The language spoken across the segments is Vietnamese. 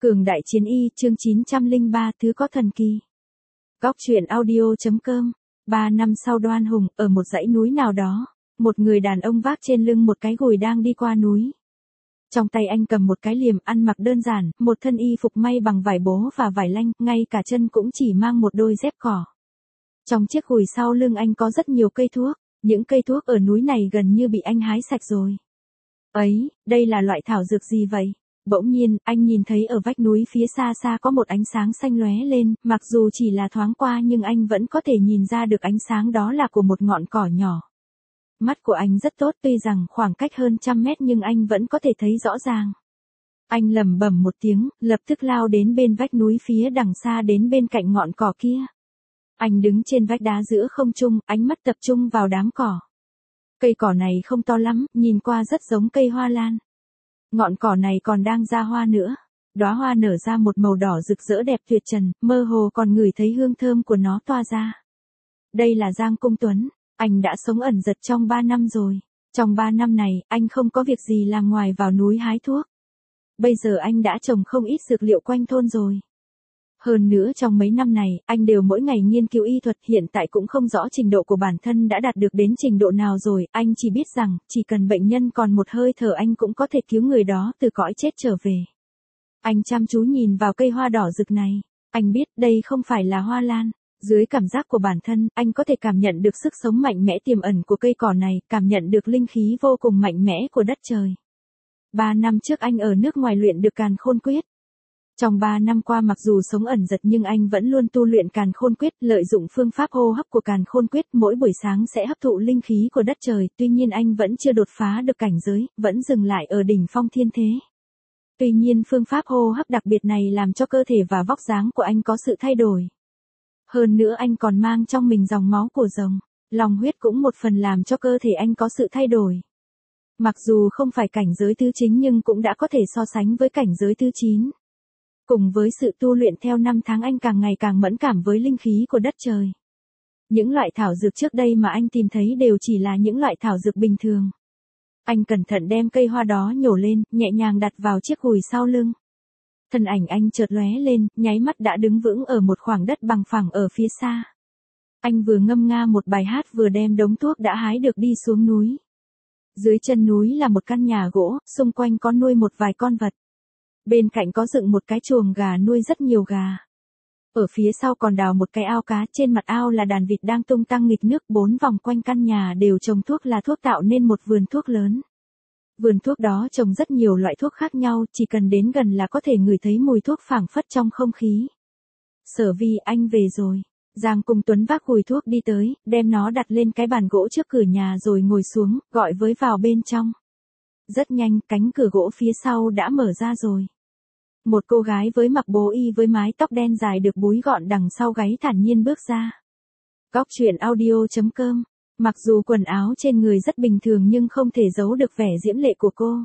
Cường đại chiến y chương 903 thứ có thần kỳ. Góc truyện audio.com. 3 năm sau Đoan Hùng, ở một dãy núi nào đó, một người đàn ông vác trên lưng một cái gùi đang đi qua núi. Trong tay anh cầm một cái liềm, ăn mặc đơn giản, một thân y phục may bằng vải bố và vải lanh, ngay cả chân cũng chỉ mang một đôi dép cỏ. Trong chiếc gùi sau lưng anh có rất nhiều cây thuốc, những cây thuốc ở núi này gần như bị anh hái sạch rồi. Ấy, đây là loại thảo dược gì vậy? Bỗng nhiên, anh nhìn thấy ở vách núi phía xa xa có một ánh sáng xanh lóe lên, mặc dù chỉ là thoáng qua nhưng anh vẫn có thể nhìn ra được ánh sáng đó là của một ngọn cỏ nhỏ. Mắt của anh rất tốt, tuy rằng khoảng cách hơn 100 mét nhưng anh vẫn có thể thấy rõ ràng. Anh lẩm bẩm một tiếng, lập tức lao đến bên vách núi phía đằng xa đến bên cạnh ngọn cỏ kia. Anh đứng trên vách đá giữa không trung, ánh mắt tập trung vào đám cỏ. Cây cỏ này không to lắm, nhìn qua rất giống cây hoa lan. Ngọn cỏ này còn đang ra hoa nữa. Đóa hoa nở ra một màu đỏ rực rỡ đẹp tuyệt trần, mơ hồ còn ngửi thấy hương thơm của nó tỏa ra. Đây là Giang Cung Tuấn, anh đã sống ẩn dật trong 3 năm rồi. Trong 3 năm này, anh không có việc gì làm ngoài vào núi hái thuốc. Bây giờ anh đã trồng không ít dược liệu quanh thôn rồi. Hơn nữa trong mấy năm này, anh đều mỗi ngày nghiên cứu y thuật, hiện tại cũng không rõ trình độ của bản thân đã đạt được đến trình độ nào rồi, anh chỉ biết rằng, chỉ cần bệnh nhân còn một hơi thở anh cũng có thể cứu người đó từ cõi chết trở về. Anh chăm chú nhìn vào cây hoa đỏ rực này, anh biết đây không phải là hoa lan. Dưới cảm giác của bản thân, anh có thể cảm nhận được sức sống mạnh mẽ tiềm ẩn của cây cỏ này, cảm nhận được linh khí vô cùng mạnh mẽ của đất trời. 3 năm trước anh ở nước ngoài luyện được Càn Khôn Quyết. Trong 3 năm qua mặc dù sống ẩn dật nhưng anh vẫn luôn tu luyện Càn Khôn Quyết, lợi dụng phương pháp hô hấp của Càn Khôn Quyết, mỗi buổi sáng sẽ hấp thụ linh khí của đất trời, tuy nhiên anh vẫn chưa đột phá được cảnh giới, vẫn dừng lại ở đỉnh phong thiên thế. Tuy nhiên phương pháp hô hấp đặc biệt này làm cho cơ thể và vóc dáng của anh có sự thay đổi. Hơn nữa anh còn mang trong mình dòng máu của rồng, lòng huyết cũng một phần làm cho cơ thể anh có sự thay đổi. Mặc dù không phải cảnh giới thứ 9 nhưng cũng đã có thể so sánh với cảnh giới thứ 9. Cùng với sự tu luyện theo năm tháng anh càng ngày càng mẫn cảm với linh khí của đất trời. Những loại thảo dược trước đây mà anh tìm thấy đều chỉ là những loại thảo dược bình thường. Anh cẩn thận đem cây hoa đó nhổ lên, nhẹ nhàng đặt vào chiếc gùi sau lưng. Thân ảnh anh chợt lóe lên, nháy mắt đã đứng vững ở một khoảng đất bằng phẳng ở phía xa. Anh vừa ngâm nga một bài hát vừa đem đống thuốc đã hái được đi xuống núi. Dưới chân núi là một căn nhà gỗ, xung quanh có nuôi một vài con vật. Bên cạnh có dựng một cái chuồng gà nuôi rất nhiều gà. Ở phía sau còn đào một cái ao cá, trên mặt ao là đàn vịt đang tung tăng nghịch nước, 4 vòng quanh căn nhà đều trồng thuốc là thuốc tạo nên một vườn thuốc lớn. Vườn thuốc đó trồng rất nhiều loại thuốc khác nhau, chỉ cần đến gần là có thể ngửi thấy mùi thuốc phảng phất trong không khí. Sở Vi, anh về rồi. Giang Cung Tuấn vác gùi thuốc đi tới, đem nó đặt lên cái bàn gỗ trước cửa nhà rồi ngồi xuống, gọi với vào bên trong. Rất nhanh, cánh cửa gỗ phía sau đã mở ra rồi. Một cô gái với mặc bố y với mái tóc đen dài được búi gọn đằng sau gáy thản nhiên bước ra. Góc truyện audio.com. Mặc dù quần áo trên người rất bình thường nhưng không thể giấu được vẻ diễm lệ của cô.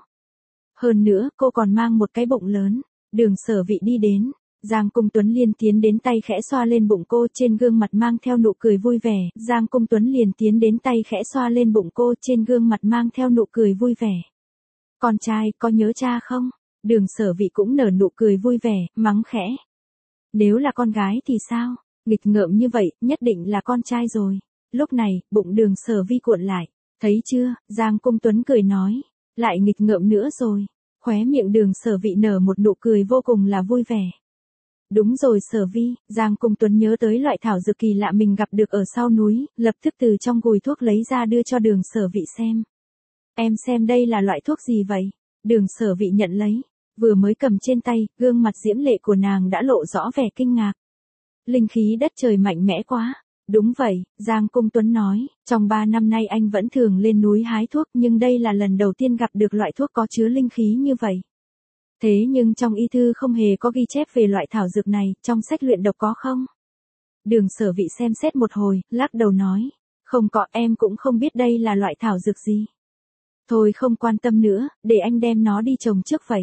Hơn nữa, cô còn mang một cái bụng lớn. Đường Sở Vị đi đến. Giang Cung Tuấn liền tiến đến tay khẽ xoa lên bụng cô, trên gương mặt mang theo nụ cười vui vẻ. Giang Cung Tuấn liền tiến đến tay khẽ xoa lên bụng cô, trên gương mặt mang theo nụ cười vui vẻ. Con trai, có nhớ cha không? Đường Sở Vị cũng nở nụ cười vui vẻ, mắng khẽ. Nếu là con gái thì sao? Nghịch ngợm như vậy, nhất định là con trai rồi. Lúc này, bụng Đường Sở Vi cuộn lại. Thấy chưa, Giang Cung Tuấn cười nói. Lại nghịch ngợm nữa rồi. Khóe miệng Đường Sở Vị nở một nụ cười vô cùng là vui vẻ. Đúng rồi Sở Vi, Giang Cung Tuấn nhớ tới loại thảo dược kỳ lạ mình gặp được ở sau núi, lập tức từ trong gùi thuốc lấy ra đưa cho Đường Sở Vị xem. Em xem đây là loại thuốc gì vậy? Đường Sở Vị nhận lấy. Vừa mới cầm trên tay, gương mặt diễm lệ của nàng đã lộ rõ vẻ kinh ngạc. Linh khí đất trời mạnh mẽ quá. Đúng vậy, Giang Cung Tuấn nói, trong 3 năm nay anh vẫn thường lên núi hái thuốc nhưng đây là lần đầu tiên gặp được loại thuốc có chứa linh khí như vậy. Thế nhưng trong y thư không hề có ghi chép về loại thảo dược này, trong sách luyện độc có không? Đường Sở Vị xem xét một hồi, lắc đầu nói, không có, em cũng không biết đây là loại thảo dược gì. Thôi không quan tâm nữa, để anh đem nó đi trồng trước vậy.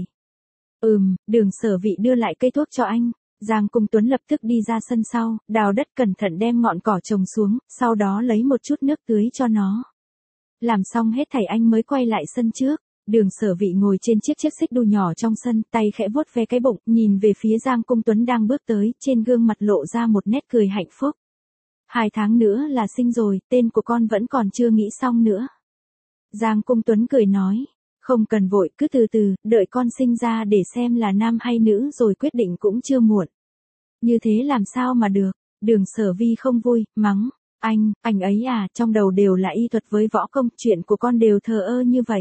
Đường Sở Vị đưa lại cây thuốc cho anh. Giang Cung Tuấn lập tức đi ra sân sau, đào đất cẩn thận đem ngọn cỏ trồng xuống, sau đó lấy một chút nước tưới cho nó. Làm xong hết thảy anh mới quay lại sân trước. Đường Sở Vị ngồi trên chiếc xích đu nhỏ trong sân, tay khẽ vuốt ve cái bụng, nhìn về phía Giang Cung Tuấn đang bước tới, trên gương mặt lộ ra một nét cười hạnh phúc. 2 tháng nữa là sinh rồi, tên của con vẫn còn chưa nghĩ xong nữa. Giang Cung Tuấn cười nói, không cần vội, cứ từ từ, đợi con sinh ra để xem là nam hay nữ rồi quyết định cũng chưa muộn. Như thế làm sao mà được, Đường Sở Vi không vui, mắng, anh ấy à, trong đầu đều là y thuật với võ công, chuyện của con đều thờ ơ như vậy.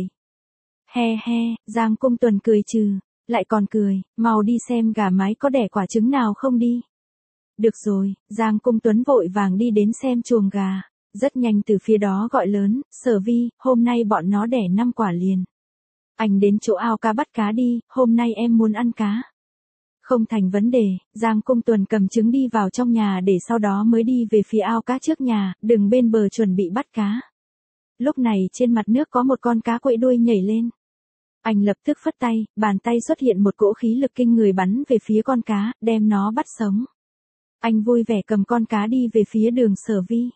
He he, Giang Cung Tuấn cười trừ, lại còn cười, mau đi xem gà mái có đẻ quả trứng nào không đi. Được rồi, Giang Cung Tuấn vội vàng đi đến xem chuồng gà, rất nhanh từ phía đó gọi lớn, Sở Vi, hôm nay bọn nó đẻ 5 quả liền. Anh đến chỗ ao cá bắt cá đi, hôm nay em muốn ăn cá. Không thành vấn đề, Giang Cung Tuấn cầm trứng đi vào trong nhà để sau đó mới đi về phía ao cá trước nhà, đừng bên bờ chuẩn bị bắt cá. Lúc này trên mặt nước có một con cá quậy đuôi nhảy lên. Anh lập tức phất tay, bàn tay xuất hiện một cỗ khí lực kinh người bắn về phía con cá, đem nó bắt sống. Anh vui vẻ cầm con cá đi về phía Đường Sở Vi.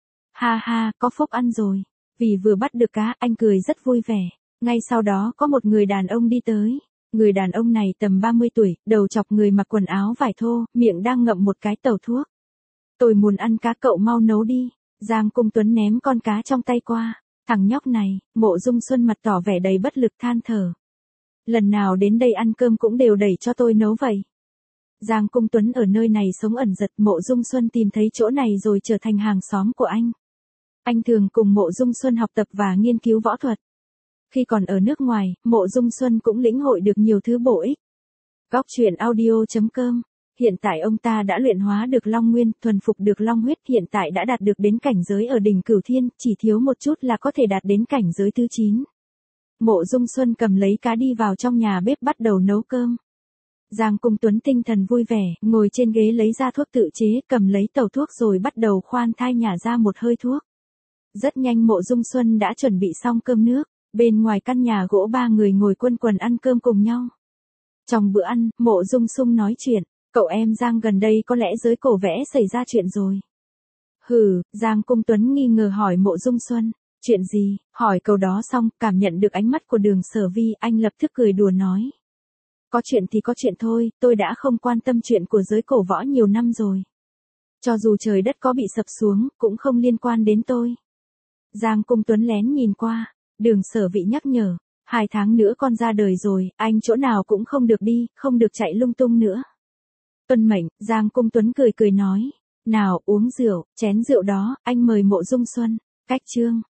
Ha ha, có phúc ăn rồi. Vì vừa bắt được cá, anh cười rất vui vẻ. Ngay sau đó có một người đàn ông đi tới. Người đàn ông này tầm 30 tuổi, đầu chọc người mặc quần áo vải thô, miệng đang ngậm một cái tàu thuốc. Tôi muốn ăn cá, cậu mau nấu đi. Giang Cung Tuấn ném con cá trong tay qua. Thằng nhóc này, Mộ Dung Xuân mặt tỏ vẻ đầy bất lực than thở. Lần nào đến đây ăn cơm cũng đều đẩy cho tôi nấu vậy. Giang Cung Tuấn ở nơi này sống ẩn giật, Mộ Dung Xuân tìm thấy chỗ này rồi trở thành hàng xóm của anh. Anh thường cùng Mộ Dung Xuân học tập và nghiên cứu võ thuật. Khi còn ở nước ngoài, Mộ Dung Xuân cũng lĩnh hội được nhiều thứ bổ ích. Góc truyện audio.com. Hiện tại ông ta đã luyện hóa được Long Nguyên, thuần phục được Long huyết, hiện tại đã đạt được đến cảnh giới ở đỉnh Cửu Thiên, chỉ thiếu một chút là có thể đạt đến cảnh giới thứ 9. Mộ Dung Xuân cầm lấy cá đi vào trong nhà bếp bắt đầu nấu cơm. Giang Cung Tuấn tinh thần vui vẻ, ngồi trên ghế lấy ra thuốc tự chế, cầm lấy tàu thuốc rồi bắt đầu khoan thai nhả ra một hơi thuốc. Rất nhanh Mộ Dung Xuân đã chuẩn bị xong cơm nước, bên ngoài căn nhà gỗ 3 người ngồi quây quần ăn cơm cùng nhau. Trong bữa ăn, Mộ Dung Sung nói chuyện, cậu em Giang gần đây có lẽ giới cổ vẽ xảy ra chuyện rồi. Hừ, Giang Cung Tuấn nghi ngờ hỏi Mộ Dung Xuân, chuyện gì, hỏi câu đó xong, cảm nhận được ánh mắt của Đường Sở Vi, anh lập tức cười đùa nói. Có chuyện thì có chuyện thôi, tôi đã không quan tâm chuyện của giới cổ võ nhiều năm rồi. Cho dù trời đất có bị sập xuống, cũng không liên quan đến tôi. Giang Cung Tuấn lén nhìn qua, Đường Sở Vi nhắc nhở, 2 tháng nữa con ra đời rồi, anh chỗ nào cũng không được đi, không được chạy lung tung nữa. Tuân mệnh, Giang Cung Tuấn cười cười nói, nào uống rượu, chén rượu đó, anh mời Mộ Dung Xuân, cách chương.